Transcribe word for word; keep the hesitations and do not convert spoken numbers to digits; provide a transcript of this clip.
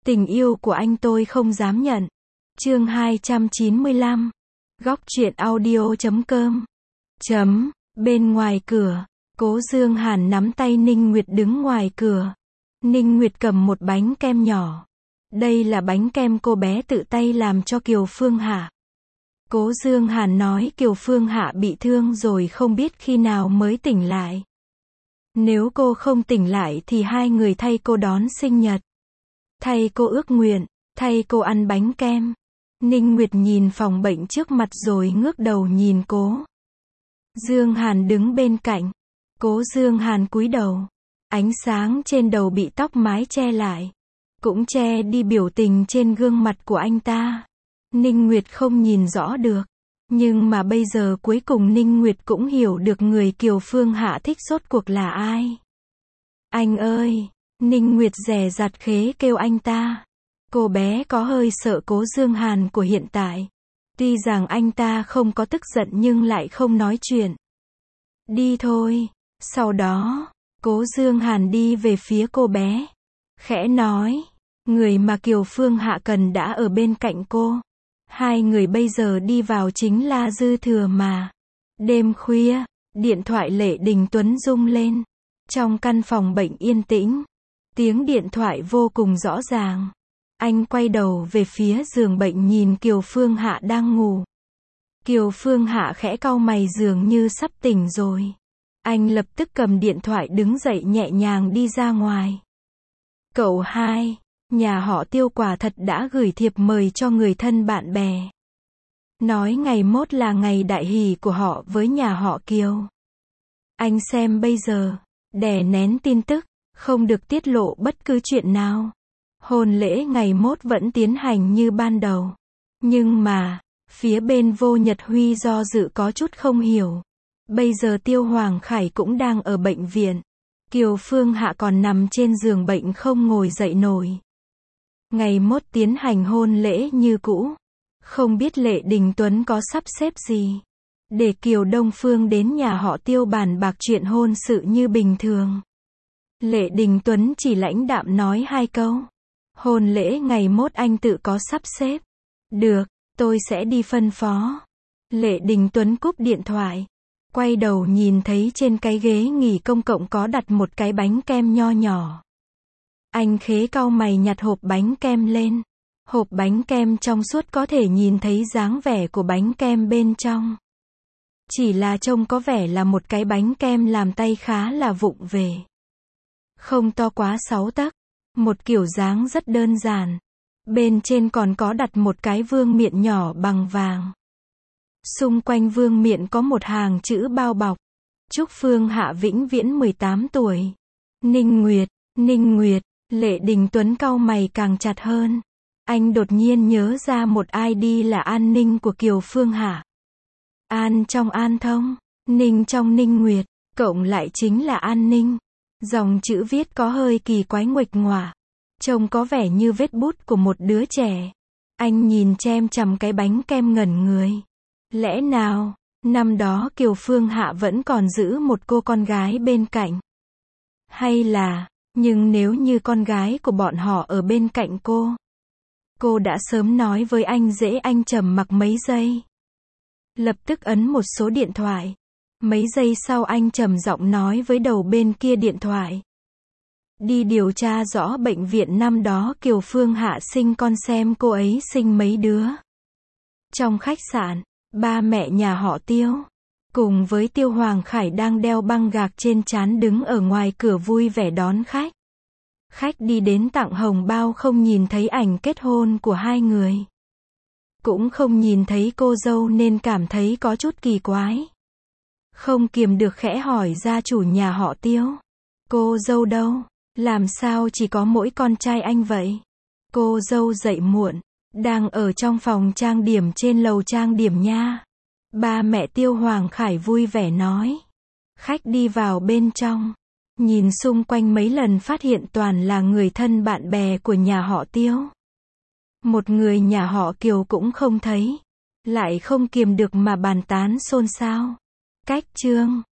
Tình yêu của anh tôi không dám nhận. Chương hai trăm chín mươi lăm. Góc truyện audio chấm com. Chấm. Bên ngoài cửa, Cố Dương Hàn nắm tay Ninh Nguyệt đứng ngoài cửa. Ninh Nguyệt cầm một bánh kem nhỏ. Đây là bánh kem cô bé tự tay làm cho Kiều Phương Hạ. Cố Dương Hàn nói Kiều Phương Hạ bị thương rồi không biết khi nào mới tỉnh lại. Nếu cô không tỉnh lại thì hai người thay cô đón sinh nhật. Thay cô ước nguyện, thay cô ăn bánh kem. Ninh Nguyệt nhìn phòng bệnh trước mặt rồi ngước đầu nhìn Cố Dương Hàn đứng bên cạnh. Cố Dương Hàn cúi đầu. Ánh sáng trên đầu bị tóc mái che lại, cũng che đi biểu tình trên gương mặt của anh ta. Ninh Nguyệt không nhìn rõ được. Nhưng mà bây giờ cuối cùng Ninh Nguyệt cũng hiểu được người Kiều Phương Hạ thích rốt cuộc là ai. Anh ơi! Ninh Nguyệt dè dặt khế kêu anh ta. Cô bé có hơi sợ Cố Dương Hàn của hiện tại. Tuy rằng anh ta không có tức giận nhưng lại không nói chuyện. Đi thôi. Sau đó, Cố Dương Hàn đi về phía cô bé. Khẽ nói, người mà Kiều Phương Hạ cần đã ở bên cạnh cô. Hai người bây giờ đi vào chính là dư thừa mà. Đêm khuya, điện thoại Lệ Đình Tuấn rung lên. Trong căn phòng bệnh yên tĩnh, tiếng điện thoại vô cùng rõ ràng. Anh quay đầu về phía giường bệnh nhìn Kiều Phương Hạ đang ngủ. Kiều Phương Hạ khẽ cau mày dường như sắp tỉnh rồi. Anh lập tức cầm điện thoại đứng dậy nhẹ nhàng đi ra ngoài. Cậu hai, nhà họ Tiêu quả thật đã gửi thiệp mời cho người thân bạn bè. Nói ngày mốt là ngày đại hỷ của họ với nhà họ Kiều. Anh xem bây giờ, đè nén tin tức, không được tiết lộ bất cứ chuyện nào. Hôn lễ ngày mốt vẫn tiến hành như ban đầu. Nhưng mà, phía bên Vô Nhật Huy do dự có chút không hiểu. Bây giờ Tiêu Hoàng Khải cũng đang ở bệnh viện. Kiều Phương Hạ còn nằm trên giường bệnh không ngồi dậy nổi. Ngày mốt tiến hành hôn lễ như cũ. Không biết Lệ Đình Tuấn có sắp xếp gì để Kiều Đông Phương đến nhà họ Tiêu bàn bạc chuyện hôn sự như bình thường. Lệ Đình Tuấn chỉ lãnh đạm nói hai câu. Hôn lễ ngày mốt anh tự có sắp xếp. Được, tôi sẽ đi phân phó. Lệ Đình Tuấn cúp điện thoại. Quay đầu nhìn thấy trên cái ghế nghỉ công cộng có đặt một cái bánh kem nho nhỏ. Anh khế cau mày nhặt hộp bánh kem lên. Hộp bánh kem trong suốt có thể nhìn thấy dáng vẻ của bánh kem bên trong. Chỉ là trông có vẻ là một cái bánh kem làm tay khá là vụng về. Không to quá sáu tấc. Một kiểu dáng rất đơn giản. Bên trên còn có đặt một cái vương miện nhỏ bằng vàng. Xung quanh vương miện có một hàng chữ bao bọc. Chúc Phương Hạ vĩnh viễn mười tám tuổi. Ninh Nguyệt, Ninh Nguyệt, Lệ Đình Tuấn cau mày càng chặt hơn. Anh đột nhiên nhớ ra một i đê là An Ninh của Kiều Phương Hạ. An trong An Thông, Ninh trong Ninh Nguyệt, cộng lại chính là An Ninh. Dòng chữ viết có hơi kỳ quái nguệch ngoạc. Trông có vẻ như vết bút của một đứa trẻ. Anh nhìn chem chằm cái bánh kem ngẩn người. Lẽ nào, năm đó Kiều Phương Hạ vẫn còn giữ một cô con gái bên cạnh? Hay là, nhưng nếu như con gái của bọn họ ở bên cạnh cô, cô đã sớm nói với anh dễ. Anh trầm mặc mấy giây. Lập tức ấn một số điện thoại. Mấy giây sau anh trầm giọng nói với đầu bên kia điện thoại. Đi điều tra rõ bệnh viện năm đó Kiều Phương Hạ sinh con xem cô ấy sinh mấy đứa. Trong khách sạn, ba mẹ nhà họ Tiêu, cùng với Tiêu Hoàng Khải đang đeo băng gạc trên trán đứng ở ngoài cửa vui vẻ đón khách. Khách đi đến tặng hồng bao không nhìn thấy ảnh kết hôn của hai người. Cũng không nhìn thấy cô dâu nên cảm thấy có chút kỳ quái. Không kiềm được khẽ hỏi gia chủ nhà họ Tiêu. Cô dâu đâu? Làm sao chỉ có mỗi con trai anh vậy? Cô dâu dậy muộn, đang ở trong phòng trang điểm trên lầu trang điểm nha. Ba mẹ Tiêu Hoàng Khải vui vẻ nói. Khách đi vào bên trong. Nhìn xung quanh mấy lần phát hiện toàn là người thân bạn bè của nhà họ Tiêu. Một người nhà họ Kiều cũng không thấy. Lại không kiềm được mà bàn tán xôn xao. Cách chương